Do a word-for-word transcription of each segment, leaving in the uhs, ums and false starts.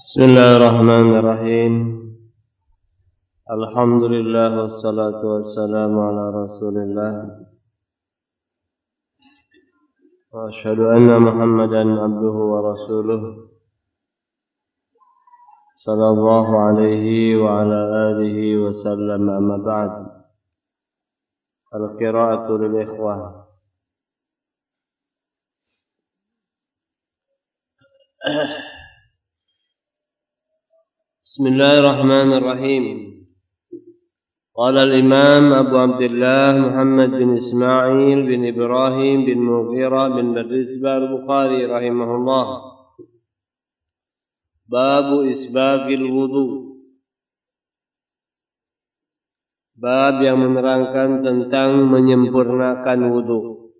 Bismillahirrahmanirrahim. Alhamdulillah wassalatu wassalamu ala Rasulillah. Wa asyhadu anna Muhammadan abduhu wa rasuluh. Sallallahu alaihi wa ala alihi wa sallam, amma ba'd. Al-qira'atu lil ikhwah. Bismillahirrahmanirrahim. Qala al-imam Abu Abdullah Muhammad bin Ismail bin Ibrahim bin Mughirah bin Barizbah al-Bukhari rahimahullah. Babu isbagil wudu. Bab yang menerangkan tentang menyempurnakan wudu.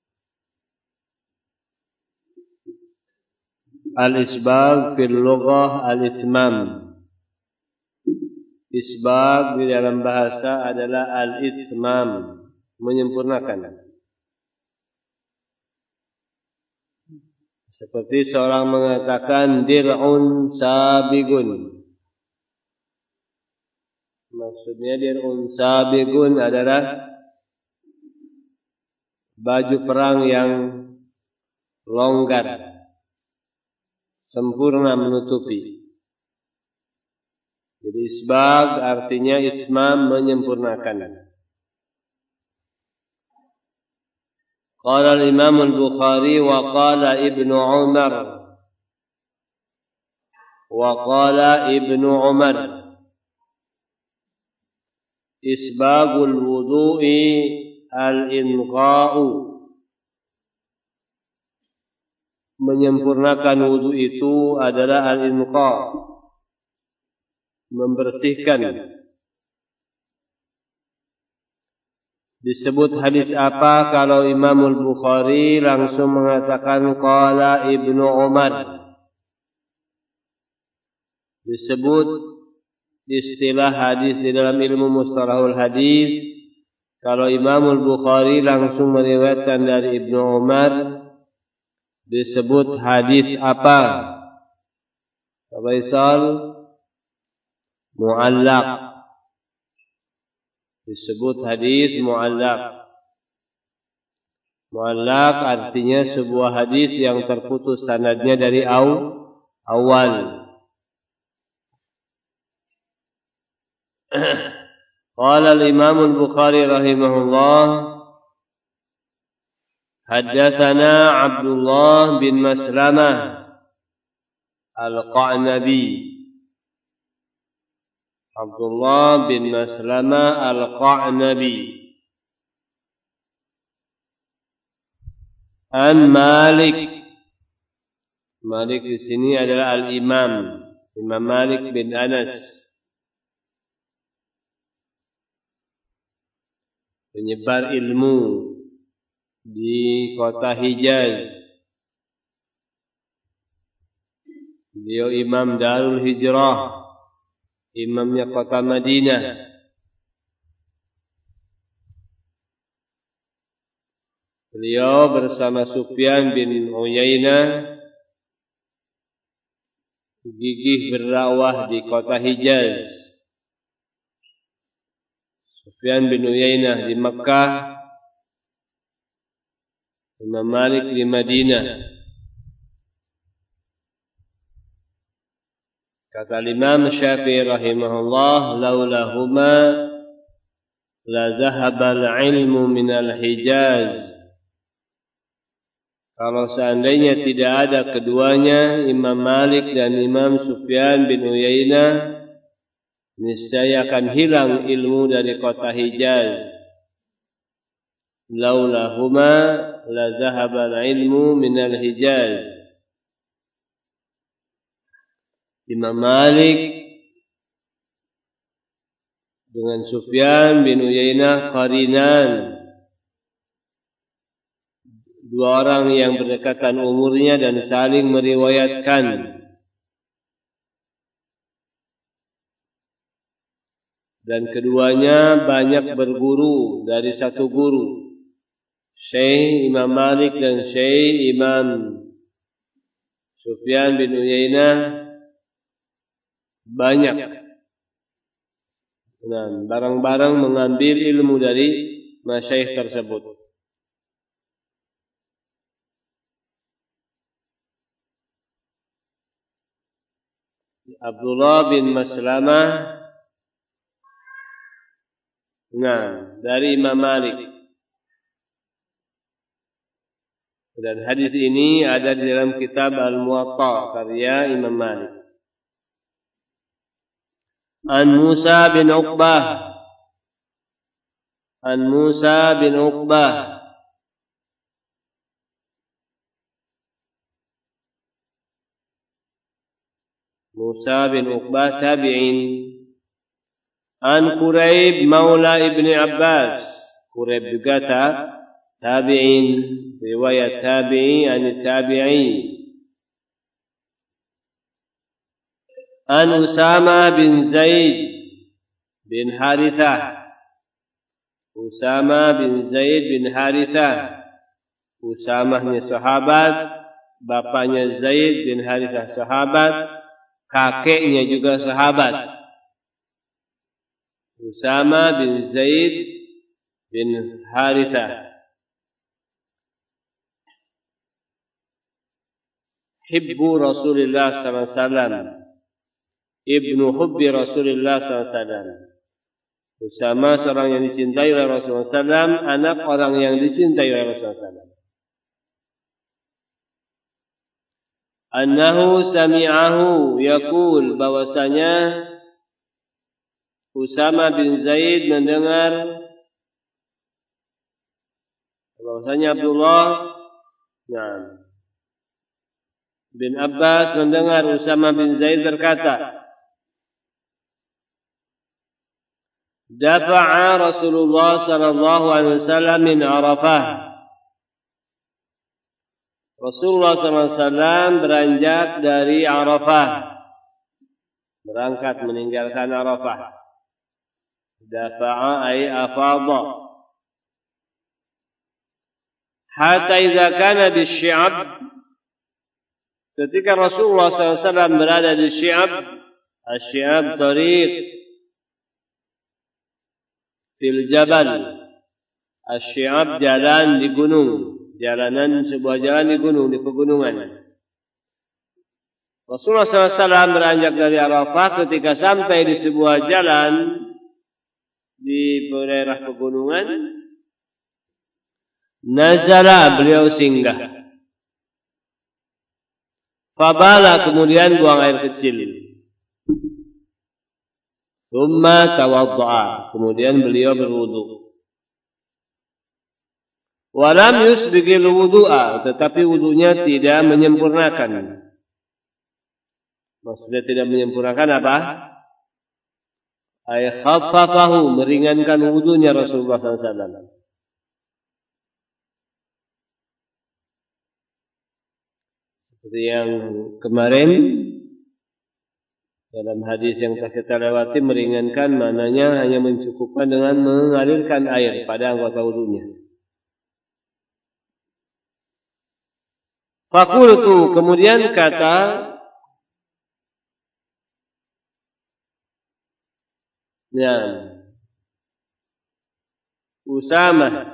Al-isbag fil lughah al-itmam. Isbag di dalam bahasa adalah al-itmam, menyempurnakan. Seperti seorang mengatakan dir'un sabigun. Maksudnya dir'un sabigun adalah baju perang yang longgar, sempurna menutupi. Jadi isbag artinya itmam, menyempurnakan. Qala al-Imam al-Bukhari wa qala Ibnu Umar. Wa qala Ibnu Umar. Isbagul wudu'i al-inqa'u. Menyempurnakan wudu itu adalah al-inqa', membersihkan. Disebut hadis apa kalau Imam Al-Bukhari langsung mengatakan qala Ibnu Umar? Disebut istilah hadis di dalam ilmu mustalahul hadis kalau Imam Al-Bukhari langsung meriwayatkan dari Ibnu Umar, disebut hadis apa? Faisal, mu'allaq. Disebut hadis mu'allaq. Mu'allaq artinya sebuah hadis yang terputus sanadnya dari aw, awal. Qala al-Imam al-Bukhari rahimahullah, haddatsana Abdullah bin Maslamah al-Qa'nabi. Abdullah bin Maslamah al-Qa'nabi an Malik. Malik di sini adalah al-Imam Imam Malik bin Anas, penyebar ilmu di kota Hijaz. Beliau Imam Darul Hijrah, imamnya kota Madinah. Beliau bersama Sufyan bin Uyainah gigih berdakwah di kota Hijaz. Sufyan bin Uyainah di Makkah, Imam Malik di Madinah. Kata Imam Syafi'i rahimahullah, laulahuma la zahabal ilmu minal Hijaz. Kalau seandainya tidak ada keduanya, Imam Malik dan Imam Sufyan bin Uyainah, niscaya akan hilang ilmu dari kota Hijaz. Laulahuma la zahabal ilmu minal Hijaz. Imam Malik dengan Sufyan bin Uyainah qarinan, dua orang yang berdekatan umurnya dan saling meriwayatkan. Dan keduanya banyak berguru dari satu guru, Syekh Imam Malik dan Syekh Imam Sufyan bin Uyainah banyak. Dan barang-barang mengambil ilmu dari masyayikh tersebut. Abdullah bin Maslamah, nah, dari Imam Malik. Dan hadis ini ada di dalam kitab Al-Muwatta karya Imam Malik. An Musa bin Uqbah, An Musa bin Uqbah, Musa bin Uqbah tabi'in. An Quraib maula Ibni Abbas, Quraib juga tabi'in, riwayat tabi'i an tabi'i. An Usama bin Zaid bin Harithah, Usama bin Zaid bin Harithah. Usamahnya sahabat, bapaknya Zaid bin Harithah sahabat, kakeknya juga sahabat. Usama bin Zaid bin Harithah. Hibbu Rasulullah sallallahu alaihi wasallam, ibnu hubbi Rasulullah sallallahu alaihi wasallam. Usama seorang yang dicintai oleh Rasulullah sallallahu alaihi wasallam, anak orang yang dicintai oleh Rasulullah sallallahu alaihi wasallam. Annahu sami'ahu yaqul, bahwasanya Usama bin Zaid mendengar bahwasanya Abdullah nah, bin Abbas mendengar Usama bin Zaid berkata, dafa'a Rasulullah sallallahu alaihi wasallam min Arafah. Rasulullah sallallahu alaihi wasallam beranjak dari Arafah, berangkat meninggalkan Arafah. Dafa'a ay afadha. Hatta idza kana di Syi'ab, ketika Rasulullah sallallahu alaihi wasallam berada di Syi'ab, Asy-Syi'ab tariq fil jabal. Asy-Syi'ab jalan di gunung, jalanan sebuah jalan di gunung, di pegunungan. Rasulullah sallallahu alaihi wasallam beranjak dari Arafah, ketika sampai di sebuah jalan di daerah pegunungan, nazala, beliau singgah. Fabala, kemudian buang air kecil. Tsumma tawadda'a, kemudian beliau berwudu. Walam yusbigil wudu'a, tetapi wudunya tidak menyempurnakan. Maksudnya tidak menyempurnakan apa? Ay khaffafahu, meringankan wudunya Rasulullah sallallahu alaihi wasallam. Seperti yang kemarin dalam hadis yang telah kita lewati, meringankan maknanya hanya mencukupkan dengan mengalirkan air pada anggota wudunya. Fakultu, kemudian kata ya Usama,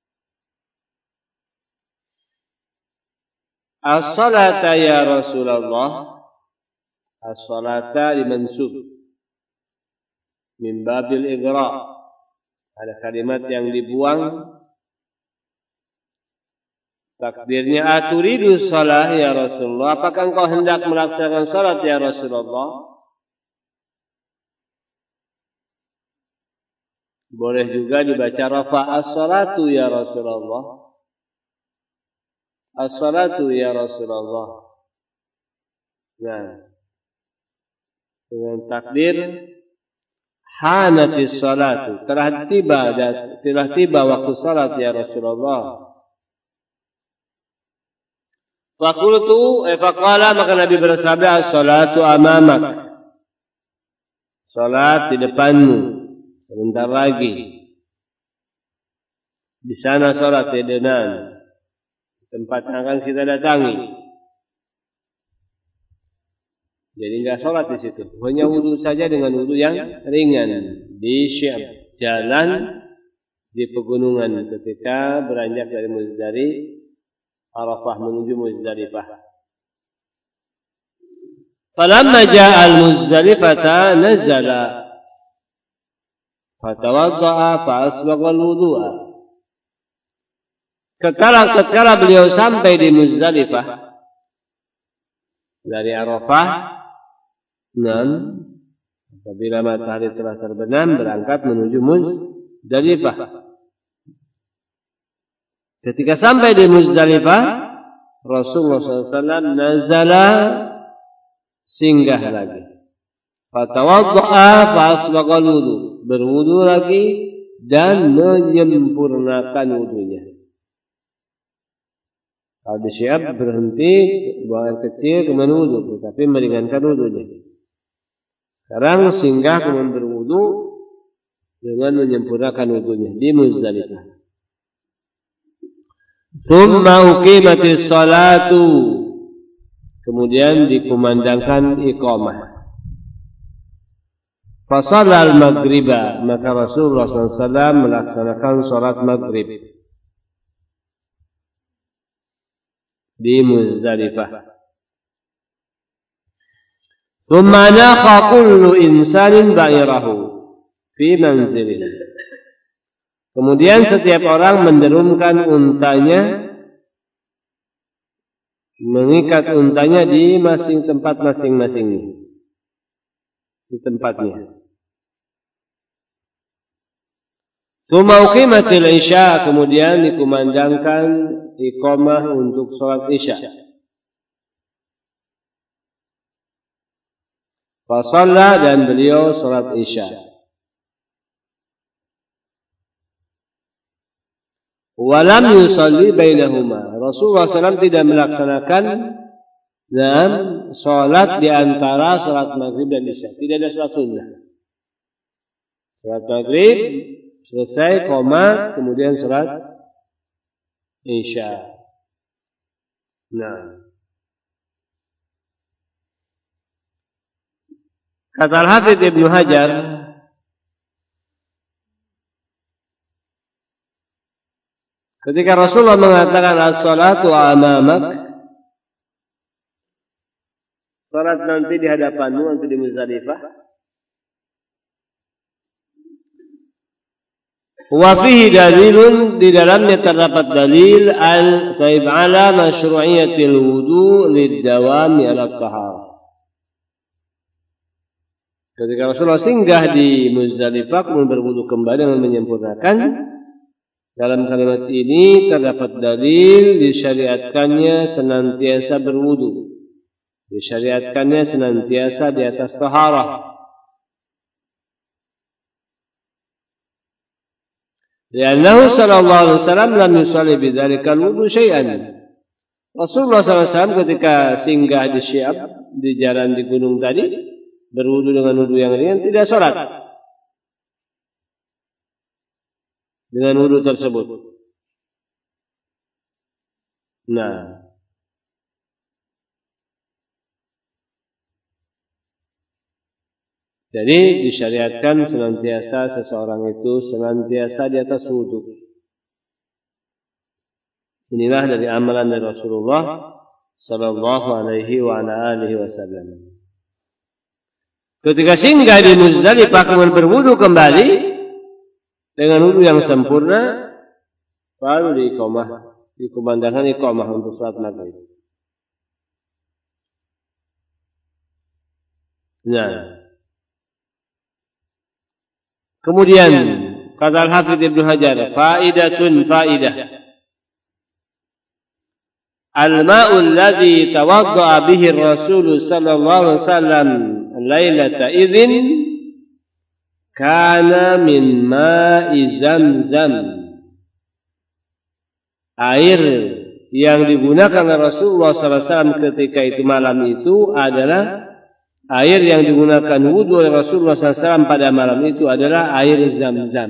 as-salata ya Rasulullah. As-salata dimansub min babil igra, ada kalimat yang dibuang, takdirnya aturidu salah ya Rasulullah, apakah engkau hendak melaksanakan salat ya Rasulullah? Boleh juga dibaca rafa, as-salatu ya Rasulullah, as-salatu ya Rasulullah. Nah, dengan takdir hanatis salatu, telah tiba dan telah tiba waktu salat ya Rasulullah. Fakultu eh faqala, maka Nabi bersabda, as-salatu amamak, salat di depanmu, sebentar lagi. Di sana salat di depan tempat yang akan kita datangi. Jadi enggak sholat di situ. Hanya wudu saja dengan wudu yang ringan. Di Syam, jalan di pegunungan ketika beranjak dari Muzdalifah Arafah menuju Muzdalifah. Falamma ja'a al-Muzdalifata nazala fatawadda'a fa asbagha al-wudu'a. Ketika ketika beliau sampai di Muzdalifah dari Arafah, enam apabila matahari telah terbenam berangkat menuju Muzdalifah. Ketika sampai di Muzdalifah, Rasulullah shallallahu alaihi wasallam nazala singgah lagi. Fatawadda'a fa asbagha al-wudu, berwudu lagi dan menyempurnakan wudunya. Kalau di Syiab berhenti buang air kecil kemudian wudu, tetapi meringankan wudunya. Sekarang singgah kemudian berwudu dengan menyempurnakan wudunya di Muzdalifah. Tsumma uqimatis salatu, kemudian dikumandangkan iqamah. Fasallal maghriba, maka Rasulullah shallallahu alaihi wasallam melaksanakan salat maghrib di Muzdalifah. Tsumma naqa kullu insanin ba'irahu fi manzilihi. Kemudian setiap orang menderumkan untanya, mengikat untanya di masing tempat masing-masing, di tempatnya. Tsumma uqimatil isya, kemudian dikumandangkan iqamah untuk salat isya. Fa shalla, dan beliau salat isya. Walam yusalli bainahuma, Rasulullah shallallahu alaihi wasallam tidak melaksanakan dan salat di antara salat maghrib dan isya. Tidak ada salat sunnah. Salat maghrib selesai, koma, kemudian salat isya. Nah, kata Al-Hafidz Ibnu Hajar, ketika Rasulullah mengatakan as-salatu amamak, salat nanti di hadapanmu, nanti di Muzdalifah. Wa fihi dalilun, di dalamnya terdapat dalil al-saib ala masyru'iyatil wudu lid-dawami ala taharah. Ketika Rasulullah singgah di Muzdalifah kemudian berwudu kembali dengan menyempurnakan, dalam kalimat ini terdapat dalil disyariatkannya senantiasa berwudu, disyariatkannya senantiasa di atas taharah. Li'annahu sallallahu alaihi wasallam lam yusalli bidzalikal wudu syai'an. Rasulullah sallallahu alaihi wasallam ketika singgah di Syiab, di jalan di gunung tadi, berwudu dengan wudu yang ringan, tidak salat dengan wudu tersebut. Nah, jadi disyariatkan senantiasa seseorang itu senantiasa di atas wudu. Inilah dari amalan dari Rasulullah sallallahu alaihi wa ala alihi wasallam. Ketika singgah di Muzdalifah kemudian berwudu kembali dengan wudu yang sempurna, baru diiqamah, dikumandangkan iqamah untuk salat maghrib. Nah, kemudian kata Al-Hafidz Ibnu Hajar, faidatun faidah. Al-ma'u alladhi tawadda'a bihi ar-Rasul sallallahu alaihi wasallam lailata idzin kana min ma'i Zamzam. Air yang digunakan oleh Rasulullah sallallahu alaihi wasallam ketika itu malam itu adalah air yang digunakan wudu oleh Rasulullah sallallahu alaihi wasallam pada malam itu adalah air Zamzam.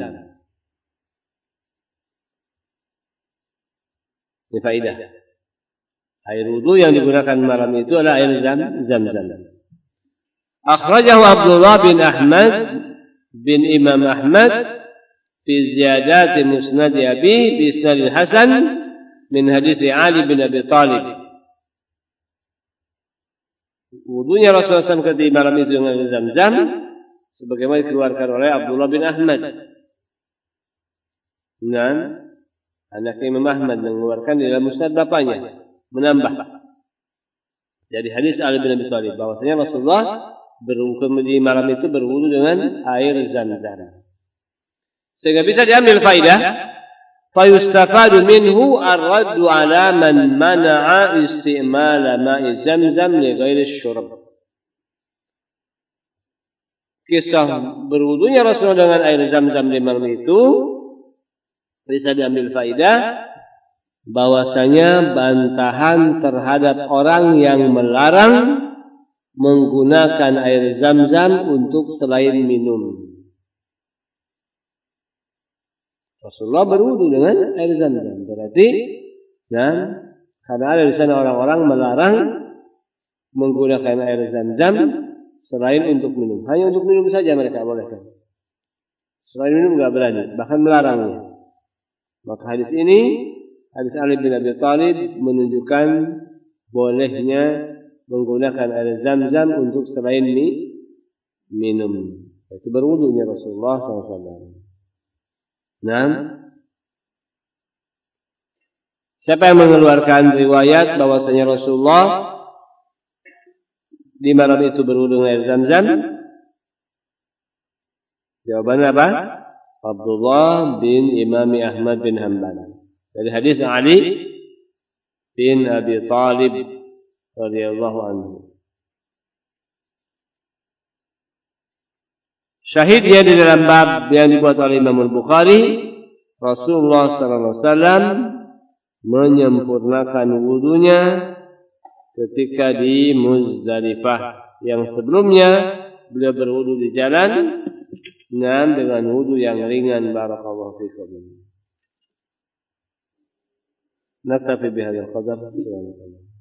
Ini faedah. Air wudu yang digunakan malam itu adalah air Zamzam. Akhrajahu Abdullah bin Ahmad bin Imam Ahmad fi ziyadat musnad Abi bi isnad Hasan min hadits Ali bin Abi Thalib. Wudunya Rasulullah shallallahu alaihi wasallam ketika malam itu dengan air Zam-Zam sebagaimana dikeluarkan oleh Abdullah bin Ahmad. Dan anak Imam Ahmad mengeluarkan di dalam musnad bapaknya, menambah jadi hadis Ali bin Abi Thalib bahwasanya Rasulullah berwudu di malam itu berwudu dengan air Zam-Zam. Sehingga bisa diambil faidah, fayustafadu minhu ar-raddu ala man mana'a isti'mal ma'i Zam-Zam li ghairi syurb. Kisah berwudunya Rasulullah dengan air Zam-Zam di malam itu bisa diambil faidah bahwasanya bantahan terhadap orang yang melarang menggunakan air Zam-Zam untuk selain minum. Rasulullah berwudu dengan air Zam-Zam. Berarti ya, karena ada di sana orang-orang melarang menggunakan air Zam-Zam selain untuk minum. Hanya untuk minum saja mereka bolehkan. Selain minum enggak berani, bahkan melarangnya. Maka hadis ini, hadis Ali bin Abi Thalib menunjukkan bolehnya menggunakan air Zam-Zam untuk selain minum. Itu berwudunya Rasulullah shallallahu alaihi wasallam. Nah, siapa yang mengeluarkan riwayat bahwasanya Rasulullah di malam itu berwudu dengan air Zam-Zam? Jawabannya apa? Abdullah bin Imam Ahmad bin Hanbal. Dari hadis Ali bin Abi Thalib radhiyallahu anhu. Syahidnya di dalam bab yang dibuat oleh Imam Al-Bukhari, Rasulullah sallallahu alaihi wasallam menyempurnakan wudunya ketika di Muzdalifah. Yang sebelumnya beliau berwudu di jalan dengan dengan wudu yang ringan. Barakallahu fikum. Naktafi bihadzal qadar.